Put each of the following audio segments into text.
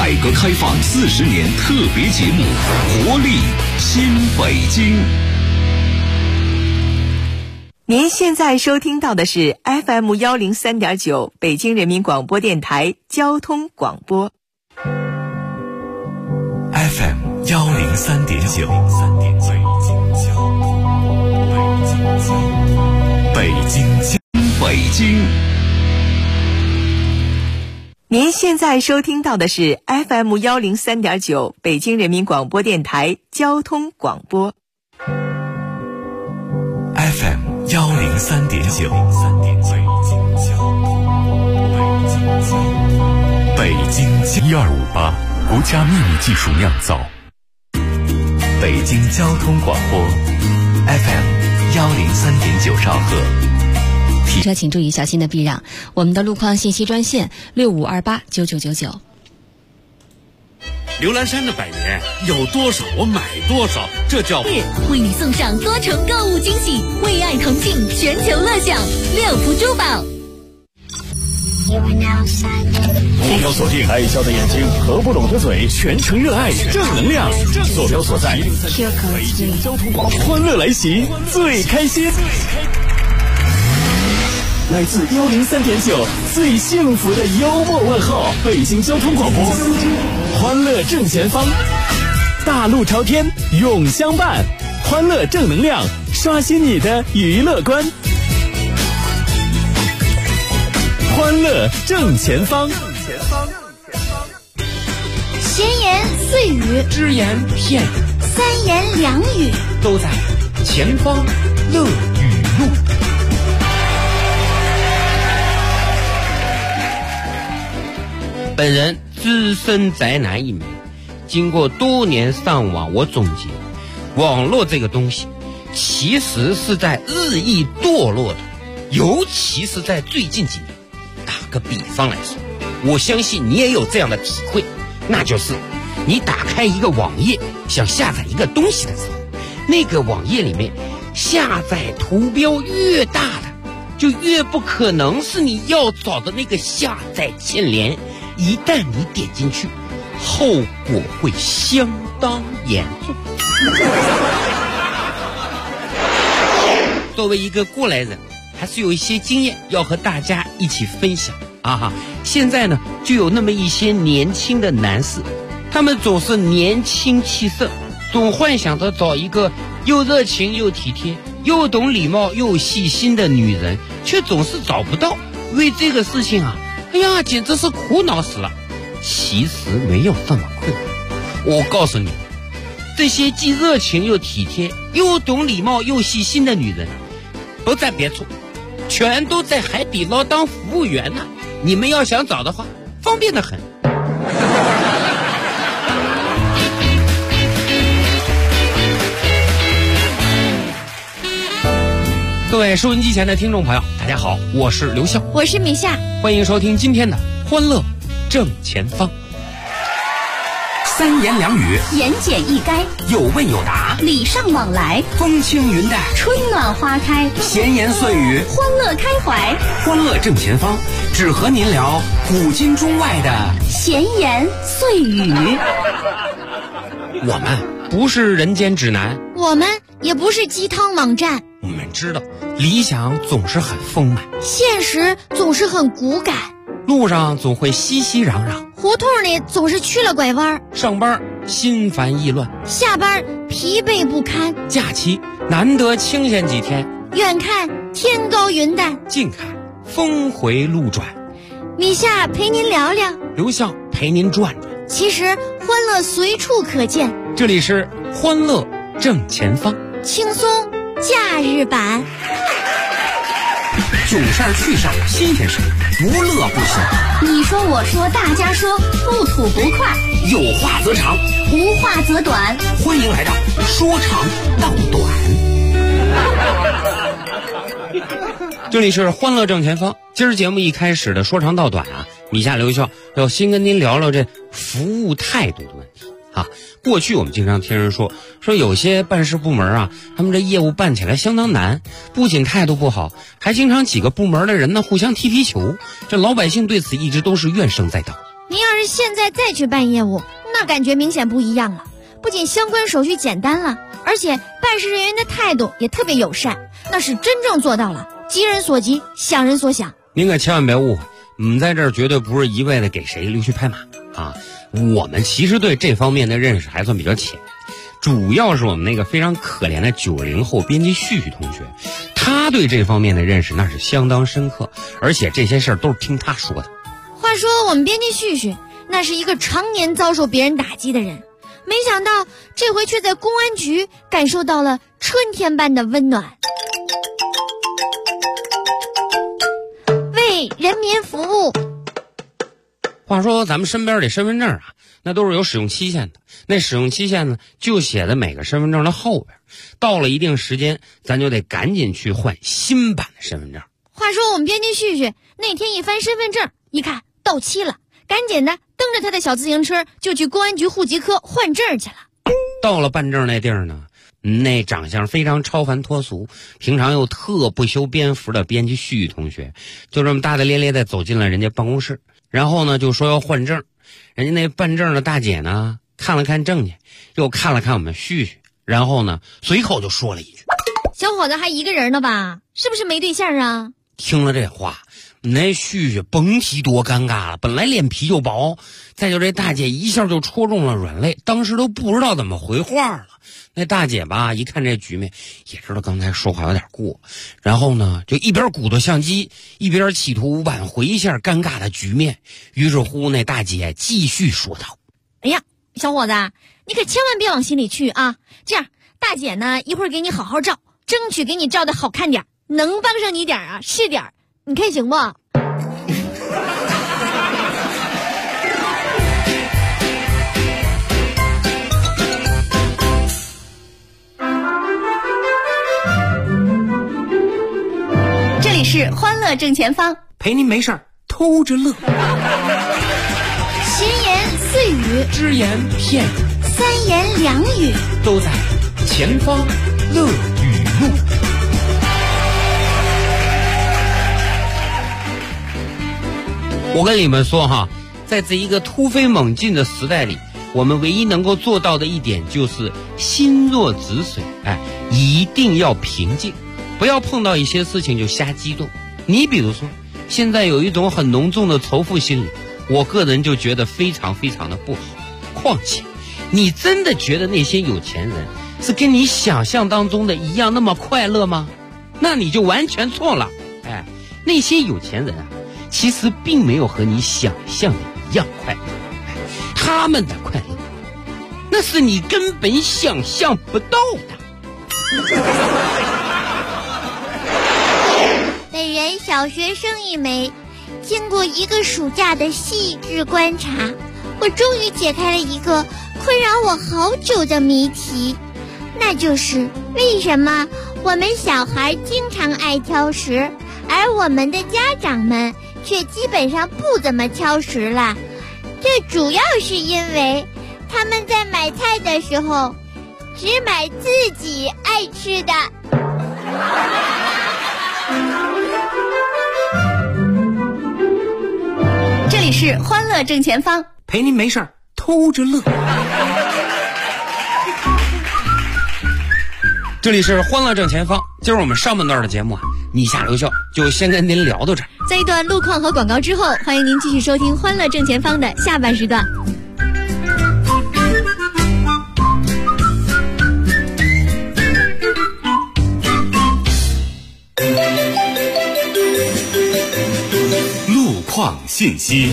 改革开放40年特别节目《活力新北京》。 您现在收听到的是 FM 103.9北京人民广播电台交通广播。 FM 103.9，北京。 您现在收听到的是 FM 103.9北京人民广播电台交通广播。 FM 103.9，北京1258国家秘密技术酿造，北京交通广播 FM 103.9兆赫。 汽车请注意小心的避让。我们的路况信息专线65289999。 刘兰山的百元有多少我买多少，这叫为你送上多重购物惊喜，为爱同庆，全球乐享六福珠宝。 目标锁定爱笑的眼睛和不懂的嘴，全程热爱正能量。坐标所在北京交通广播，欢乐来袭，最开心。来自103.9最幸福的幽默问候，北京交通广播，欢乐正前方，大路朝天永相伴，欢乐正能量，刷新你的娱乐观。欢乐正前方， 闲言碎语， 只言片语， 三言两语， 都在前方乐语录。 本人资深宅男一枚，经过多年上网，我总结，网络这个东西其实是在日益堕落的，尤其是在最近几年。打个比方来说，我相信你也有这样的体会，那就是你打开一个网页，想下载一个东西的时候，那个网页里面下载图标越大的，就越不可能是你要找的那个下载键连。一旦你点进去，后果会相当严重。作为一个过来人，还是有一些经验要和大家一起分享啊！现在呢，就有那么一些年轻的男士，他们总是年轻气盛，总幻想着找一个又热情又体贴、又懂礼貌又细心的女人，却总是找不到。为这个事情啊，哎呀，简直是苦恼死了。其实没有这么困难，我告诉你，这些既热情又体贴、又懂礼貌又细心的女人，不在别处，全都在海底捞当服务员呢。你们要想找的话，方便得很。各位收音机前的听众朋友，大家好，我是刘笑， 我是米夏， 欢迎收听今天的欢乐正前方。 三言两语， 言简意赅， 有问有答， 礼尚往来， 风轻云淡， 春暖花开， 闲言碎语， 欢乐开怀。 欢乐正前方，只和您聊古今中外的闲言碎语。 我们不是人间指南， 我们也不是鸡汤网站。 我们知道理想总是很丰满， 现实总是很骨感， 路上总会熙熙攘攘， 胡同里总是去了拐弯， 上班心烦意乱， 下班疲惫不堪， 假期难得清闲几天， 远看天高云淡， 近看峰回路转。 米夏陪您聊聊， 刘笑陪您转转。 其实欢乐随处可见， 这里是欢乐正前方， 轻松假日版。 囧事儿趣事儿新鲜事儿，不乐不行。 你说我说大家说，不吐不快， 有话则长， 无话则短。 欢迎来到说长道短。 这里是欢乐正前方。今儿节目一开始的说长道短啊，米夏刘笑要先跟您聊聊这服务态度的问题啊。过去我们经常听人说有些办事部门啊，他们这业务办起来相当难，不仅态度不好，还经常几个部门的人呢互相踢皮球，这老百姓对此一直都是怨声载道。 你您要是现在再去办业务，那感觉明显不一样了。不仅相关手续简单了，而且办事人员的态度也特别友善，那是真正做到了急人所急，想人所想。 您可千万别误会，我们在这儿绝对不是一味的给谁溜须拍马啊。我们其实对这方面的认识还算比较浅，主要是我们那个非常可怜的90后编辑旭旭同学，他对这方面的认识那是相当深刻，而且这些事儿都是听他说的。 话说我们编辑旭旭那是一个常年遭受别人打击的人，没想到这回却在公安局感受到了春天般的温暖。为人民服务。 话说咱们身边这身份证啊，那都是有使用期限的，那使用期限呢就写在每个身份证的后边，到了一定时间咱就得赶紧去换新版的身份证。 话说我们编辑旭旭那天一翻身份证，一看到期了，赶紧的蹬着他的小自行车就去公安局户籍科换证去了。 到了办证那地儿呢，那长相非常超凡脱俗，平常又特不修边幅的编辑旭同学，就这么大大咧咧的走进了人家办公室，然后呢就说要换证。人家那办证的大姐呢看了看证件，又看了看我们旭旭，然后呢随口就说了一句： 小伙子还一个人呢吧？是不是没对象啊？ 听了这话，那旭旭甭提多尴尬了，本来脸皮就薄，再就这大姐一下就戳中了软肋，当时都不知道怎么回话了。那大姐吧一看这局面，也知道刚才说话有点过，然后呢就一边鼓捣相机，一边企图挽回一下尴尬的局面。于是乎那大姐继续说道： 哎呀，小伙子，你可千万别往心里去啊！这样，大姐呢一会儿给你好好照，争取给你照的好看点，能帮上你点啊是点，你看行不？ 这里是欢乐正前方， 陪您没事儿偷着乐， 闲言碎语， 只言片语， 三言两语， 都在前方乐语录。 我跟你们说哈，在这一个突飞猛进的时代里，我们唯一能够做到的一点就是心若止水，一定要平静，不要碰到一些事情就瞎激动。你比如说现在有一种很浓重的仇富心理，我个人就觉得非常非常的不好。况且你真的觉得那些有钱人是跟你想象当中的一样那么快乐吗？那你就完全错了。那些有钱人啊，其实并没有和你想象的一样快乐，他们的快乐那是你根本想象不到的。 本人小学生一枚，经过一个暑假的细致观察，我终于解开了一个困扰我好久的谜题，那就是为什么我们小孩经常爱挑食，而我们的家长们却基本上不怎么挑食了。这主要是因为他们在买菜的时候只买自己爱吃的。 这里是欢乐正前方， 陪您没事儿偷着乐。 这里是欢乐正前方，今儿我们上半段的节目啊，你下留校就先跟您聊到这儿。 在一段路况和广告之后，欢迎您继续收听欢乐正前方的下半时段。 路况信息。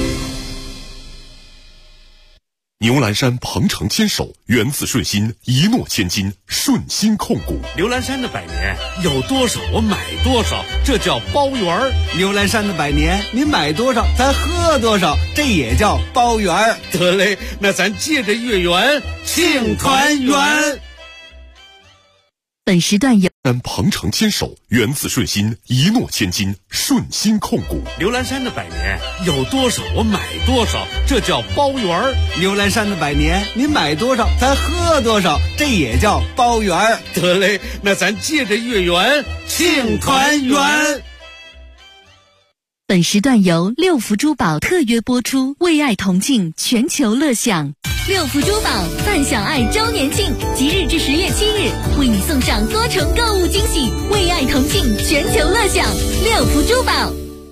牛栏山鹏程牵手，源自顺心，一诺千金，顺心控股。 牛栏山的百年有多少我买多少，这叫包圆儿。 牛栏山的百年，你买多少咱喝多少，这也叫包圆儿。 得嘞，那咱借着月圆庆团圆。 本时段有鹏程牵手，源自顺心，一诺千金，顺心控股。 牛栏山的百年有多少我买多少，这叫包圆儿。 牛栏山的百年，你买多少咱喝多少，这也叫包圆儿。 得嘞，那咱借着月圆庆团圆。 本时段由六福珠宝特约播出，为爱同庆，全球乐享。 六福珠宝泛享爱周年庆，即日至10月7日，为你送上多重购物惊喜，为爱同庆，全球乐享。六福珠宝。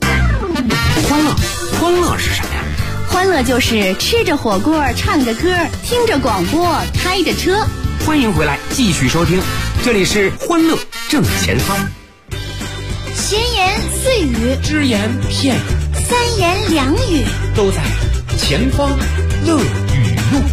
欢乐是啥呀？ 欢乐就是吃着火锅，唱着歌，听着广播，开着车。 欢迎回来，继续收听，这里是欢乐正前方。 闲言碎语， 只言片语， 三言两语， 都在前方乐语录。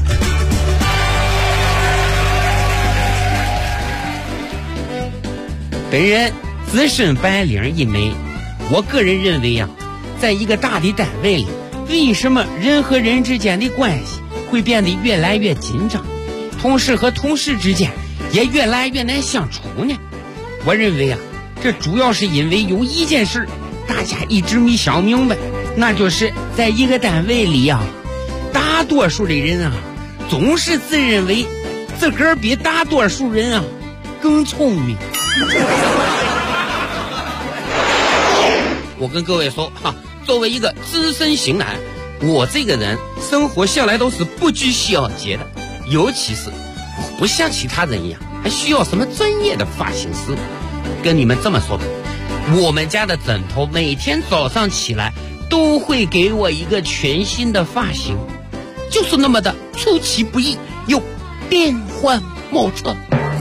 本人资深白领一枚，我个人认为呀，在一个大的单位里，为什么人和人之间的关系会变得越来越紧张，同事和同事之间也越来越难相处呢？我认为啊，这主要是因为有一件事大家一直没想明白，那就是在一个单位里啊，大多数的人啊总是自认为自个儿比大多数人啊更聪明。我跟各位说哈，作为一个资深型男，我这个人生活向来都是不拘小节的，尤其是我不像其他人一样还需要什么专业的发型师。跟你们这么说吧，我们家的枕头每天早上起来都会给我一个全新的发型，就是那么的出其不意又变幻莫测。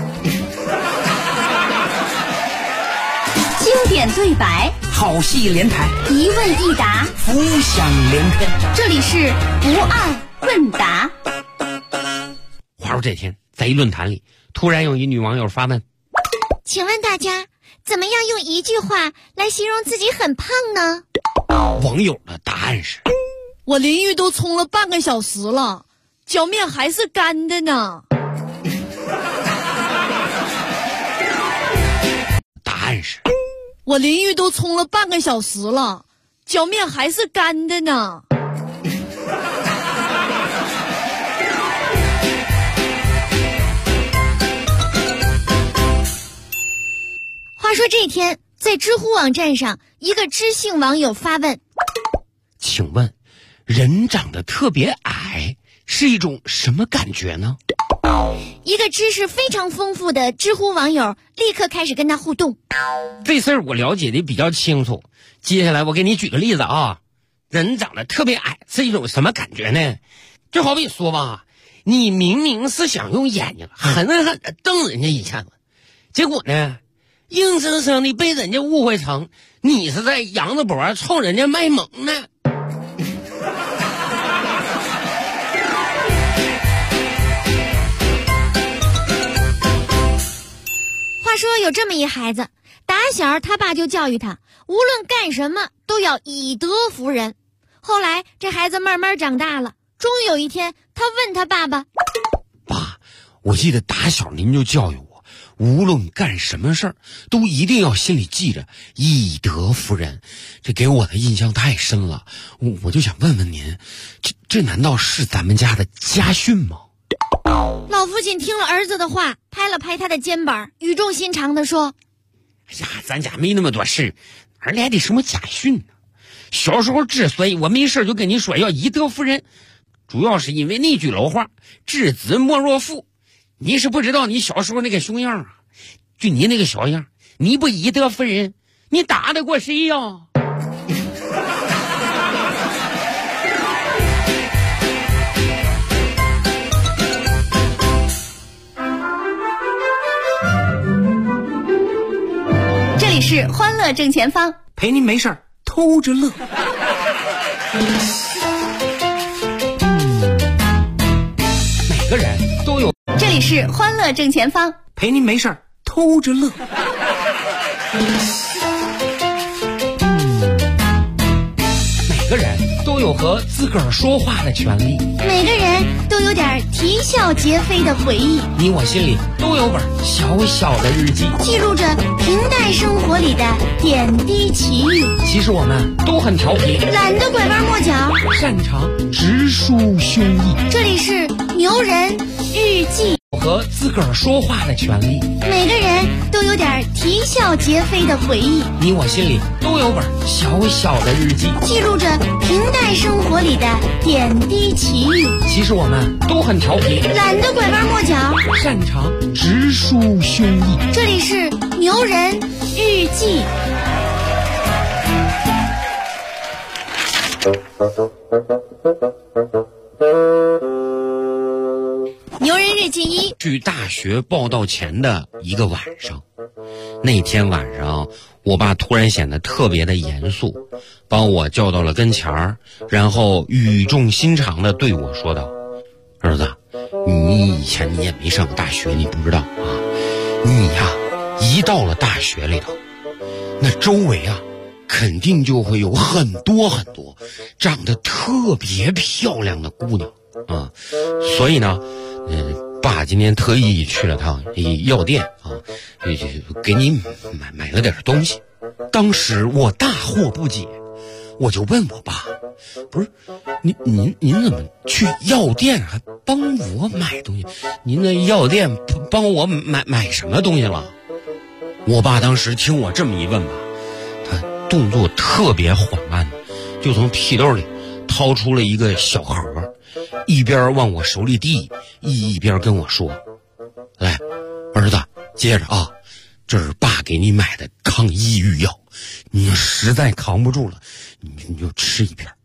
经典对白， 好戏连台， 一问一答， 浮想联翩。 这里是不二问答。 话说这天，在一论坛里，突然有一女网友发问： 请问大家怎么样用一句话来形容自己很胖呢？ 网友的答案是： 我淋浴都冲了半个小时了，脚面还是干的呢。 答案是： 我淋浴都冲了半个小时了，脚面还是干的呢。 话说这天，在知乎网站上，一个知性网友发问： 请问人长得特别矮是一种什么感觉呢？ 一个知识非常丰富的知乎网友立刻开始跟他互动。 这事儿我了解的比较清楚，接下来我给你举个例子啊。人长得特别矮是一种什么感觉呢？就好比说吧，你明明是想用眼睛狠狠地瞪人家一下子，结果呢硬生生的被人家误会成你是在扬着脖冲人家卖萌呢。 话说有这么一孩子，打小他爸就教育他，无论干什么都要以德服人。后来这孩子慢慢长大了，终于有一天他问他爸爸： 爸，我记得打小您就教育我，无论干什么事儿都一定要心里记着以德服人，这给我的印象太深了。我就想问问您，这难道是咱们家的家训吗？ 老父亲听了儿子的话，拍了拍他的肩膀，语重心长地说： 哎呀，咱家没那么多事，哪来的什么家训呢？小时候之所以我没事就跟你说要以德服人，主要是因为那句老话，知子莫若父。你是不知道你小时候那个熊样啊，就你那个小样，你不以德服人，你打得过谁呀？ 这里是欢乐正前方， 陪您没事儿偷着乐。 每个人都有。 这里是欢乐正前方， 陪您没事儿偷着乐。 每个人都有和自个儿说话的权利， 每个人都有点啼笑皆非的回忆， 你我心里都有本小小的日记， 记录着平淡生活里的点滴奇遇。 其实我们都很调皮， 懒得拐弯抹角， 擅长直抒胸臆。 这里是牛人日记。 和何自个儿说话的权利。 每个人都有点啼笑皆非的回忆， 你我心里都有本小小的日记， 记录着平淡生活里的点滴奇遇。 其实我们都很调皮， 懒得拐弯抹角， 擅长直抒胸臆。 这里是牛人日记。牛人日记一， 去大学报到前的一个晚上，那天晚上我爸突然显得特别的严肃，把我叫到了跟前儿，然后语重心长地对我说道：儿子，你以前你也没上过大学，你不知道啊，你呀一到了大学里头，那周围啊肯定就会有很多很多长得特别漂亮的姑娘啊，所以呢爸今天特意去了趟药店啊，给你买了点东西。当时我大惑不解，我就问我爸，不是您怎么去药店还帮我买东西？您的药店帮我买什么东西了？我爸当时听我这么一问吧，他动作特别缓慢的就从屁兜里掏出了一个小盒，一边往我手里递，一边跟我说：来，儿子，接着啊，这是爸给你买的抗抑郁药，你实在扛不住了，你就吃一片。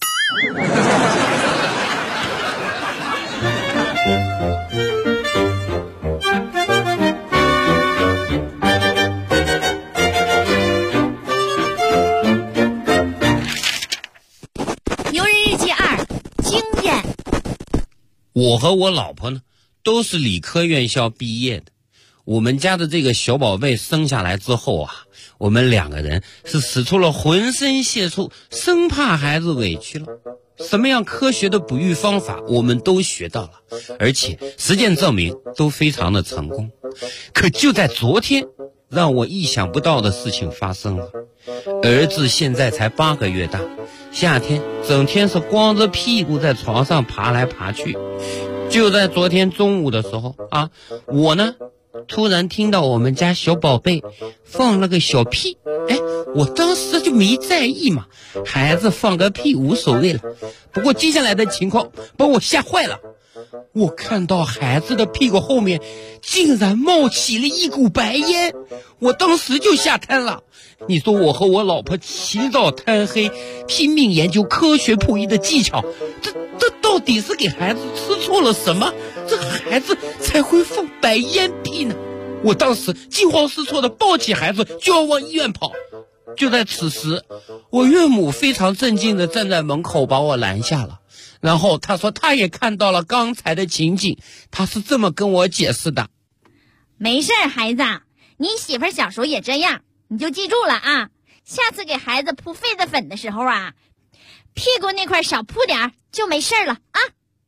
牛人日记二，经验。 我和我老婆呢都是理科院校毕业的，我们家的这个小宝贝生下来之后啊，我们两个人是使出了浑身解数，生怕孩子委屈了。什么样科学的哺育方法我们都学到了，而且实践证明都非常的成功。可就在昨天，让我意想不到的事情发生了。儿子现在才8个月大，夏天整天是光着屁股在床上爬来爬去。就在昨天中午的时候啊，我呢突然听到我们家小宝贝放了个小屁，我当时就没在意嘛，孩子放个屁无所谓了。不过接下来的情况把我吓坏了，我看到孩子的屁股后面竟然冒起了一股白烟，我当时就吓瘫了。你说我和我老婆起早贪黑拼命研究科学哺育的技巧，这到底是给孩子吃错了什么，这孩子才会放白烟屁呢？我当时惊慌失措地抱起孩子就要往医院跑。就在此时，我岳母非常镇静地站在门口把我拦下了，然后她说她也看到了刚才的情景，她是这么跟我解释的： 没事儿，孩子，你媳妇儿小时候也这样，你就记住了啊，下次给孩子铺痱子粉的时候啊，屁股那块少铺点儿就没事了啊。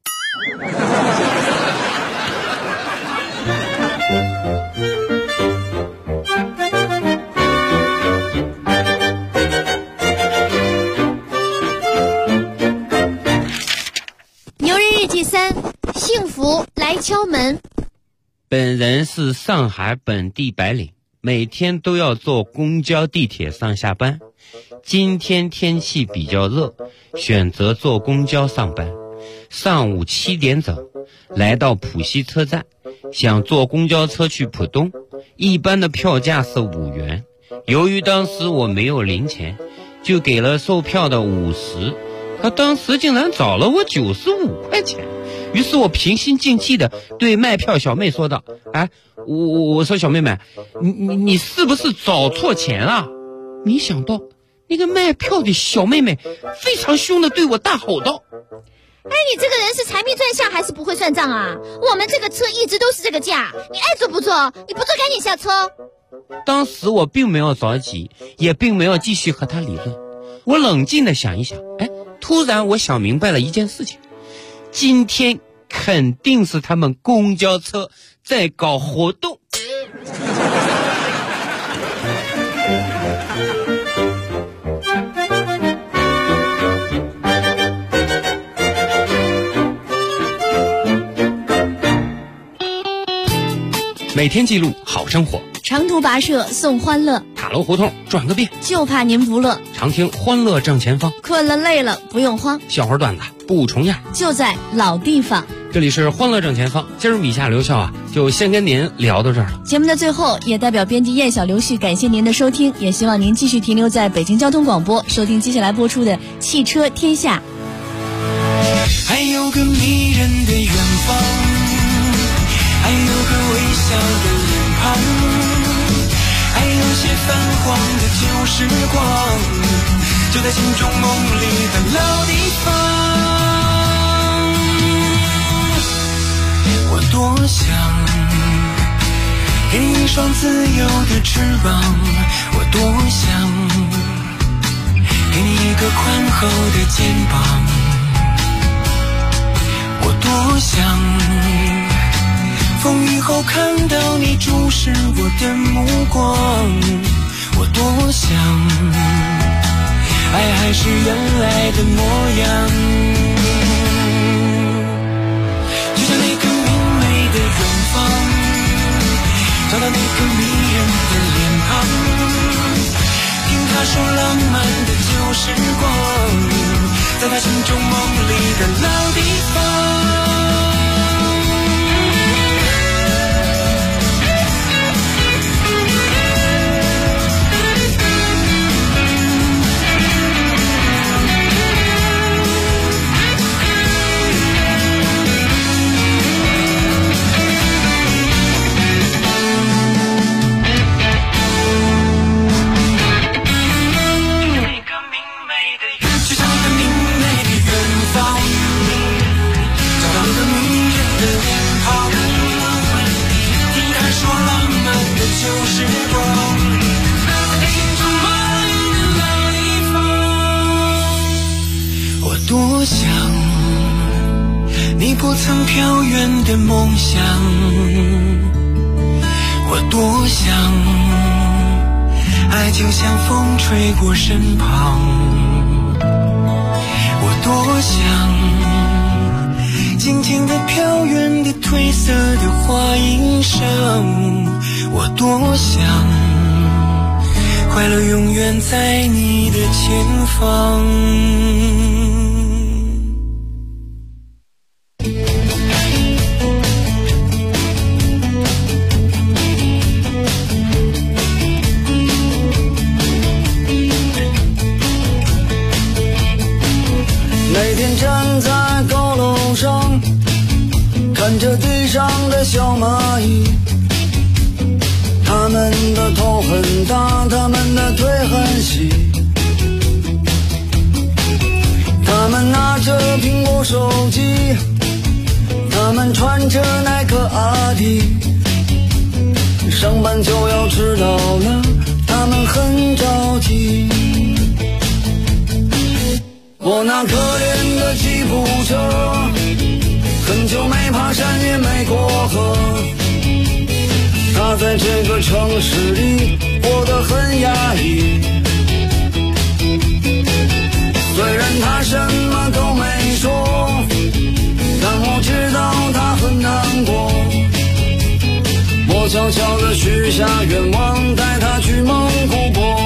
牛人日记三，幸福来敲门。 本人是上海本地白领，每天都要坐公交地铁上下班。今天天气比较热，选择坐公交上班。上午7点整来到浦西车站，想坐公交车去浦东，一般的票价是5元。由于当时我没有零钱，就给了售票的50，他当时竟然找了我95块钱。于是我平心静气的对卖票小妹说道：我说小妹妹，你是不是找错钱了？没想到那个卖票的小妹妹非常凶的对我大吼道： 你这个人是财迷转向还是不会算账啊？我们这个车一直都是这个价，你爱坐不坐？你不坐赶紧下车。 当时我并没有着急，也并没有继续和他理论。我冷静的想一想，突然我想明白了一件事情，今天肯定是他们公交车在搞活动。 每天记录好生活， 长途跋涉送欢乐， 塔楼胡同转个遍， 就怕您不乐。 常听欢乐正前方， 困了累了不用慌， 笑话段子不重样， 就在老地方。 这里是欢乐正前方，今儿米夏刘笑就先跟您聊到这儿了。 节目的最后，也代表编辑燕小刘旭感谢您的收听，也希望您继续停留在北京交通广播，收听接下来播出的汽车天下。 还有个迷人的远方，还有个微笑的脸庞，还有些泛黄的旧时光，就在心中梦里的老地方。我多想给你一双自由的翅膀，我多想给你一个宽厚的肩膀，我多想风雨后看到你注视我的目光，我多想爱还是原来的模样，就像那个明媚的远方，找到那个迷人的脸庞，听他说浪漫的旧时光，在他心中梦里的老地方。多想你不曾飘远的梦想，我多想爱就像风吹过身旁，我多想静静地飘远的褪色的花衣裳，我多想快乐永远在你的前方。 看着地上的小蚂蚁，它们的头很大，它们的腿很细，它们拿着苹果手机，它们穿着耐克阿迪，上班就要迟到了，它们很着急。我那可怜的吉普车，很久没爬山也没过河，他在这个城市里活得很压抑，虽然他什么都没说，但我知道他很难过，我悄悄地许下愿望，带他去蒙古国，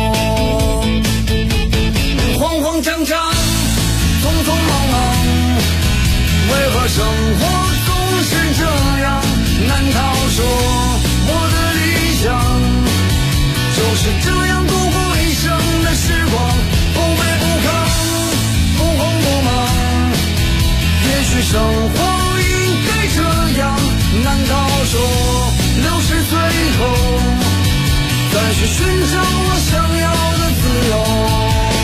慌慌张张匆匆忙忙，为何生活总是这样难逃？说我的理想就是这样度过一生的时光，不卑不亢，不慌不忙，也许生活应该这样，难道说60岁后再去寻找我想要的自由？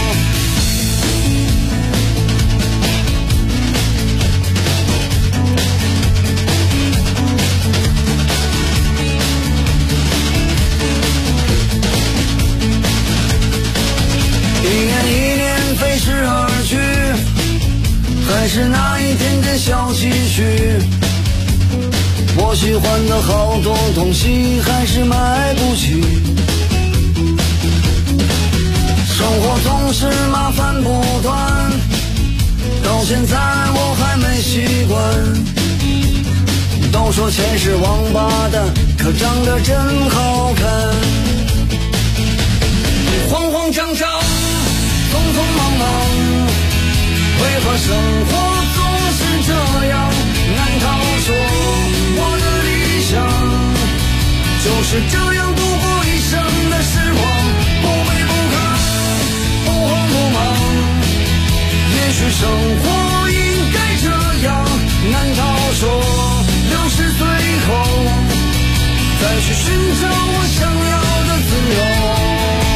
飞逝而去，还是那一点点小积蓄，我喜欢的好多东西还是买不起，生活总是麻烦不断，到现在我还没习惯，都说说钱是王八蛋，可长得真好看。慌慌张张，匆匆忙忙，为何生活总是这样？难道说我的理想就是这样度过一生的时光？不卑不亢，不慌不忙，也许生活应该这样。难道说60岁后再去寻找我想要的自由？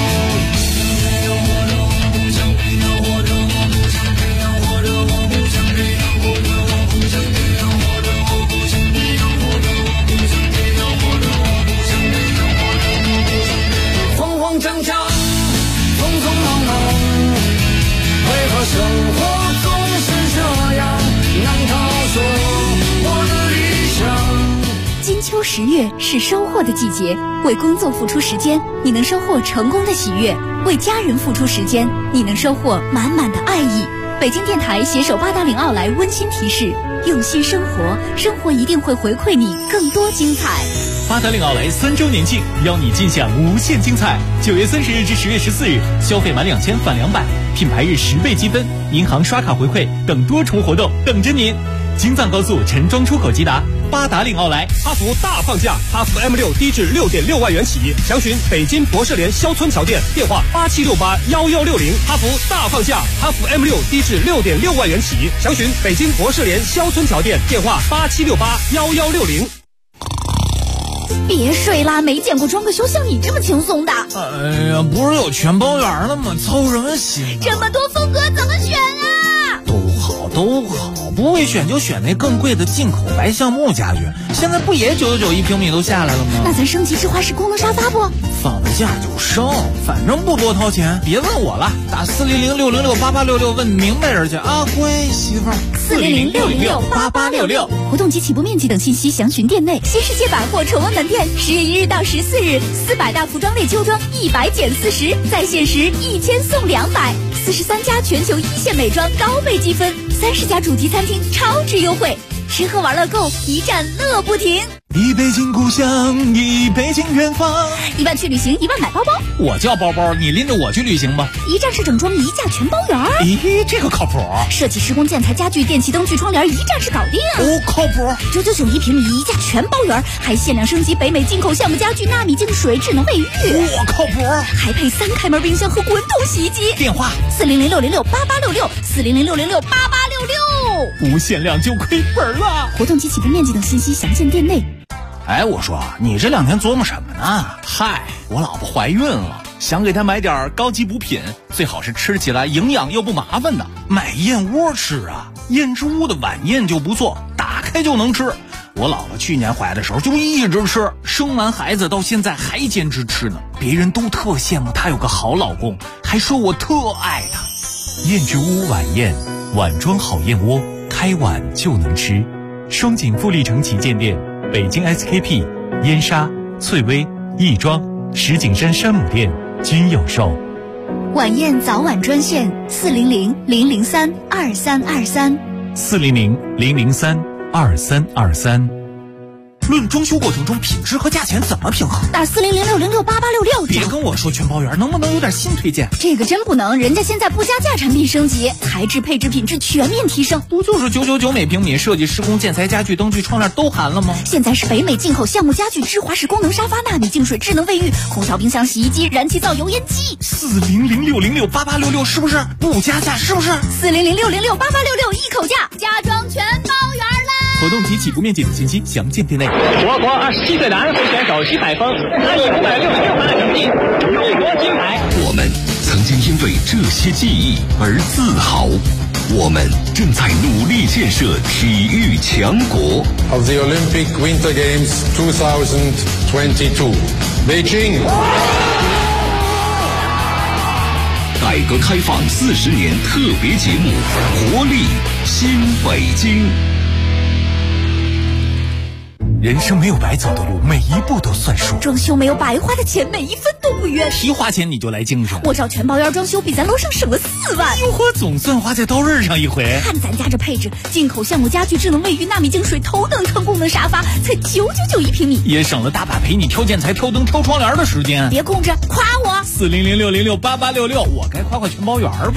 慌慌张张，匆匆忙忙，为何生活总是这样？难道说我的理想？ 金秋10月是收获的季节，为工作付出时间，你能收获成功的喜悦；为家人付出时间，你能收获满满的爱意。北京电台携手八达岭奥莱温馨提示：用心生活，生活一定会回馈你更多精彩。 八达岭奥莱3周年庆，邀你尽享无限精彩。9月30日至10月14日，消费满2000返200，品牌日10倍积分，银行刷卡回馈等多重活动等着您。京藏高速陈庄出口吉达，八达岭奥莱。 哈弗大放价，哈弗 M6低至6.6万元起，详询北京博士联肖村桥店，电话87681160。哈弗大放价，哈弗 M6低至6.6万元起，详询北京博士联肖村桥店，电话87681160。 别睡啦，没见过装个修像你这么轻松的。 哎呀，不是有全包圆了吗？操什么心？ 这么多风格怎么选啊？ 都好，不会选就选那更贵的进口白橡木家具，现在不也9991平米都下来了吗？ 那咱升级智华式功能沙发不？ 放了假就升，反正不多掏钱。别问我了，打400-606-8866问明白人去啊，乖媳妇儿。 400-606-8866，活动及起步面积等信息详询店内。新世界百货崇文门店10月1日到14日，400大服装类秋装100减40，在线时1000送200，43家全球一线美妆高倍积分，30家主题餐厅超值优惠，吃喝玩乐购一站乐不停。 一北京故乡，一北京远方。 1万去旅行，1万买包包。 我叫包包，你拎着我去旅行吧。 一站式整装，一价全包圆。 咦，这个靠谱。 设计施工建材家具电器灯具窗帘，一站式搞定。 哦，靠谱。 9991平米，一价全包圆，还限量升级北美进口橡木家具、纳米净水、智能卫浴。 我靠谱。 还配3开门冰箱和滚筒洗衣机。 电话 400-606-8866，400-606-8866。 不限量就亏本了。 活动及起步面积等信息详见店内。 哎，我说你这2天琢磨什么呢？ 嗨，我老婆怀孕了，想给她买点高级补品，最好是吃起来营养又不麻烦的。 买燕窝吃啊，燕之屋的晚宴就不错，打开就能吃。我老婆去年怀的时候就一直吃，生完孩子到现在还坚持吃呢。别人都特羡慕她有个好老公，还说我特爱她。 燕之屋晚宴，碗装好燕窝，开碗就能吃。双井富力城旗舰店、北京 SKP、燕莎、翠微、亦庄、石景山山姆店均有售。 晚宴早晚专线400-003-2323。 400-003-2323。 论装修过程中品质和价钱怎么平衡？ 打400-606-8866。 别跟我说全包圆，能不能有点新推荐？ 这个真不能，人家现在不加价产品升级，材质配置品质全面提升。 不就是999每平米，设计施工建材家具灯具窗帘都含了吗？ 现在是北美进口橡木家具、智华式功能沙发、纳米净水、智能卫浴、空调、冰箱、洗衣机、燃气灶、油烟机。 400-606-8866是不是不加价？是不是 400-606-8866一口价，家装全包圆啦！ 活动及起步面积等信息详见店内。 我国27岁的安徽选手徐海峰，他以566分的成绩勇夺金牌。 我们曾经因为这些记忆而自豪，我们正在努力建设体育强国。 Of the Olympic Winter Games 2022, Beijing。 改革开放40年特别节目，活力新北京。 人生没有白走的路，每一步都算数。 装修没有白花的钱，每一分都不冤。 提花钱你就来精神， 我找全包院装修，比咱楼上省了4万。 哟呵，总算花在刀刃上一回。 看咱家这配置，进口橡木家具、智能卫浴、纳米净水、头等舱功能沙发，才999一平米， 也省了大把陪你挑建材、挑灯、挑窗帘的时间。 别空着，夸我。 4006068866，我该夸夸全包园吧。